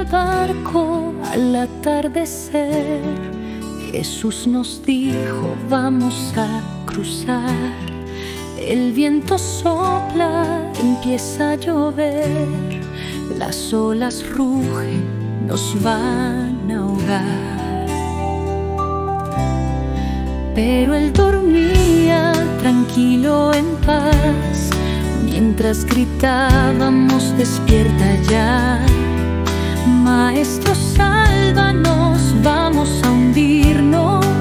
al barco al atardecer, Jesús nos dijo: vamos a cruzar. El viento sopla, empieza a llover, las olas rugen, nos van a ahogar. Pero él dormía tranquilo en paz, mientras gritábamos: despierta ya, Maestro, sálvanos, vamos a hundirnos.